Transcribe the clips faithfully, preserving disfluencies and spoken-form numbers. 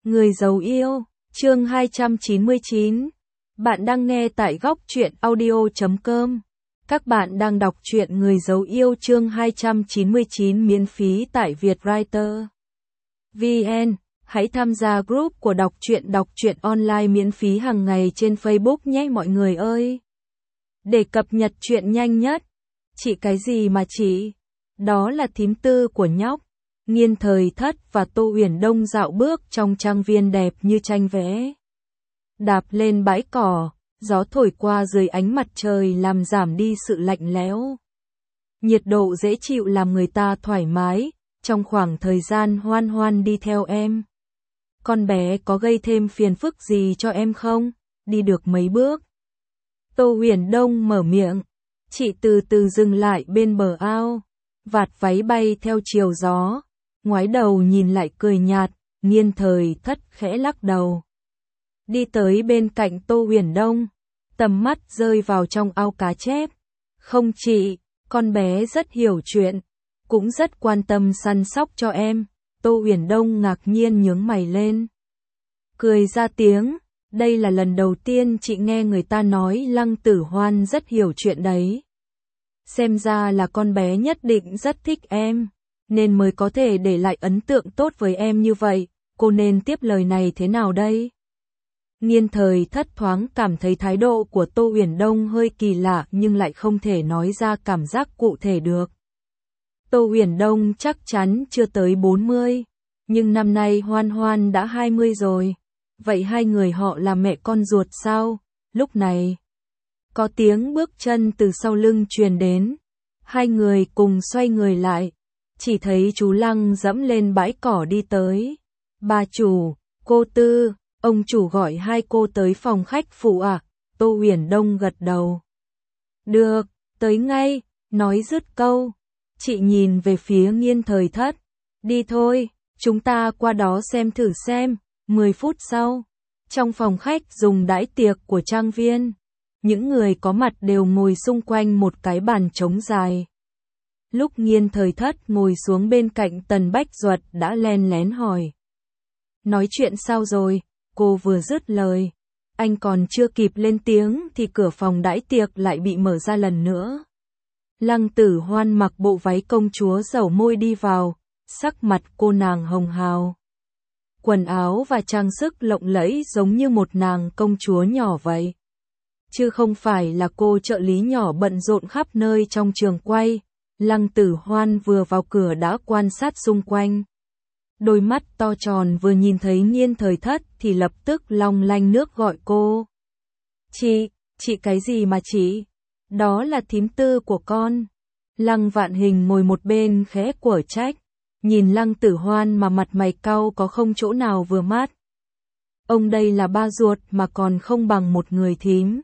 Người giàu yêu, chương hai trăm chín mươi chín. Bạn đang nghe tại góc truyện audio chấm com. Các bạn đang đọc truyện Người giàu yêu chương hai trăm chín mươi chín miễn phí tại Vietwriter. vê en. Hãy tham gia group của đọc truyện đọc truyện online miễn phí hàng ngày trên Facebook nhé mọi người ơi. Để cập nhật truyện nhanh nhất. Chị cái gì mà chị? Đó là thím tư của nhóc. Nghiên Thời Thất và Tô Huyền Đông dạo bước trong trang viên đẹp như tranh vẽ. Đạp lên bãi cỏ, gió thổi qua dưới ánh mặt trời làm giảm đi sự lạnh lẽo. Nhiệt độ dễ chịu làm người ta thoải mái, trong khoảng thời gian hoan hoan đi theo em. Con bé có gây thêm phiền phức gì cho em không? Đi được mấy bước. Tô Huyền Đông mở miệng. Chị từ từ dừng lại bên bờ ao. Vạt váy bay theo chiều gió. Ngoái đầu nhìn lại cười nhạt, Nghiên Thời Thất khẽ lắc đầu. Đi tới bên cạnh Tô Huyền Đông, tầm mắt rơi vào trong ao cá chép. Không chị, con bé rất hiểu chuyện, cũng rất quan tâm săn sóc cho em. Tô Huyền Đông ngạc nhiên nhướng mày lên. Cười ra tiếng, đây là lần đầu tiên chị nghe người ta nói Lăng Tử Hoan rất hiểu chuyện đấy. Xem ra là con bé nhất định rất thích em, nên mới có thể để lại ấn tượng tốt với em như vậy, cô nên tiếp lời này thế nào đây? Nghiên Thời Thất thoáng cảm thấy thái độ của Tô Huyền Đông hơi kỳ lạ nhưng lại không thể nói ra cảm giác cụ thể được. Tô Huyền Đông chắc chắn chưa tới bốn mươi, nhưng năm nay Hoan Hoan đã hai mươi rồi. Vậy hai người họ là mẹ con ruột sao? Lúc này, có tiếng bước chân từ sau lưng truyền đến. Hai người cùng xoay người lại. Chỉ thấy chú Lăng dẫm lên bãi cỏ đi tới. Bà chủ, cô Tư, ông chủ gọi hai cô tới phòng khách phụ à? Tô Huyền Đông gật đầu. Được, tới ngay, nói dứt câu. Chị nhìn về phía Nghiên Thời Thất. Đi thôi, chúng ta qua đó xem thử xem. Mười phút sau, trong phòng khách dùng đãi tiệc của trang viên, những người có mặt đều ngồi xung quanh một cái bàn trống dài. Lúc Nghiên Thời Thất ngồi xuống bên cạnh Tần Bách Duật đã len lén hỏi. Nói chuyện sao rồi? Cô vừa dứt lời. Anh còn chưa kịp lên tiếng thì cửa phòng đãi tiệc lại bị mở ra lần nữa. Lăng Tử Hoan mặc bộ váy công chúa dẩu môi đi vào, sắc mặt cô nàng hồng hào. Quần áo và trang sức lộng lẫy giống như một nàng công chúa nhỏ vậy. Chứ không phải là cô trợ lý nhỏ bận rộn khắp nơi trong trường quay. Lăng Tử Hoan vừa vào cửa đã quan sát xung quanh. Đôi mắt to tròn vừa nhìn thấy Nghiên Thời Thất thì lập tức long lanh nước gọi cô. Chị, chị cái gì mà chị? Đó là thím tư của con. Lăng Vạn Hình ngồi một bên khẽ quở trách. Nhìn Lăng Tử Hoan mà mặt mày cau có không chỗ nào vừa mắt. Ông đây là ba ruột mà còn không bằng một người thím.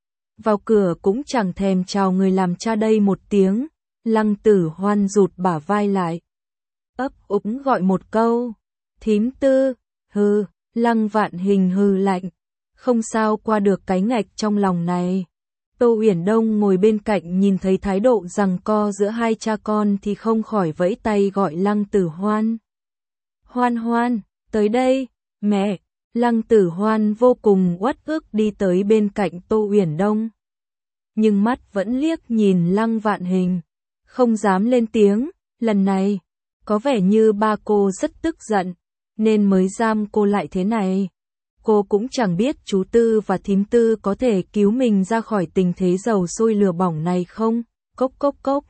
Vào cửa cũng chẳng thèm chào người làm cha đây một tiếng. Lăng Tử Hoan rụt bả vai lại. Ấp úng gọi một câu. Thím tư, hừ, Lăng Vạn Hình hừ lạnh. Không sao qua được cái ngạch trong lòng này. Tô Huyền Đông ngồi bên cạnh nhìn thấy thái độ giằng co giữa hai cha con thì không khỏi vẫy tay gọi Lăng Tử Hoan. Hoan Hoan, tới đây, mẹ. Lăng Tử Hoan vô cùng uất ức đi tới bên cạnh Tô Huyền Đông. Nhưng mắt vẫn liếc nhìn Lăng Vạn Hình. Không dám lên tiếng, lần này, có vẻ như ba cô rất tức giận, nên mới giam cô lại thế này. Cô cũng chẳng biết chú Tư và thím Tư có thể cứu mình ra khỏi tình thế dầu sôi lửa bỏng này không? Cốc cốc cốc.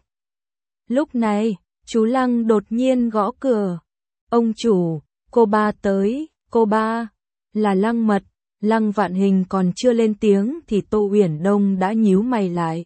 Lúc này, chú Lăng đột nhiên gõ cửa. Ông chủ, cô ba tới, cô ba, là Lăng Mật. Lăng Vạn Hình còn chưa lên tiếng thì Tô Huyền Đông đã nhíu mày lại.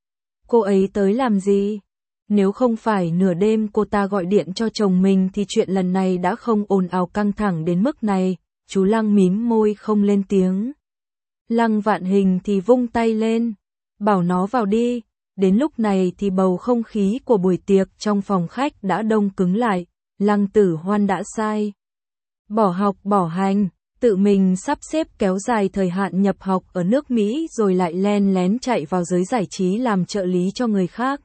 Cô ấy tới làm gì? Nếu không phải nửa đêm cô ta gọi điện cho chồng mình thì chuyện lần này đã không ồn ào căng thẳng đến mức này. Chú Lăng mím môi không lên tiếng. Lăng Vạn Hình thì vung tay lên. Bảo nó vào đi. Đến lúc này thì bầu không khí của buổi tiệc trong phòng khách đã đông cứng lại. Lăng Tử Hoan đã sai. Bỏ học bỏ hành. Tự mình sắp xếp kéo dài thời hạn nhập học ở nước Mỹ rồi lại len lén chạy vào giới giải trí làm trợ lý cho người khác.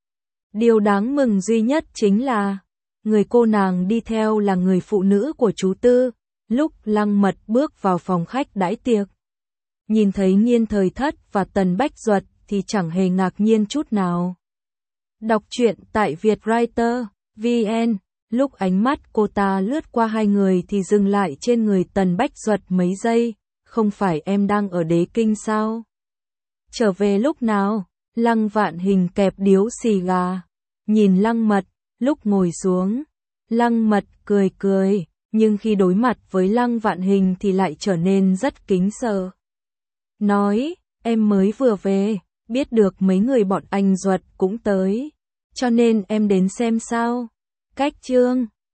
Điều đáng mừng duy nhất chính là người cô nàng đi theo là người phụ nữ của chú Tư. lúc Lăng Mật bước vào phòng khách đãi tiệc. Nhìn thấy Nhiên Thời Thất và Tần Bách Duật thì chẳng hề ngạc nhiên chút nào. Đọc truyện tại Vietwriter chấm vn, lúc ánh mắt cô ta lướt qua hai người thì dừng lại trên người Tần Bách Duật mấy giây, không phải em đang ở Đế Kinh sao? Trở về lúc nào? Lăng Vạn Hình kẹp điếu xì gà, nhìn Lăng Mật, lúc ngồi xuống. Lăng Mật cười cười, nhưng khi đối mặt với Lăng Vạn Hình thì lại trở nên rất kính sợ. Nói, em mới vừa về, biết được mấy người bọn anh Duật cũng tới, cho nên em đến xem sao. Cách chương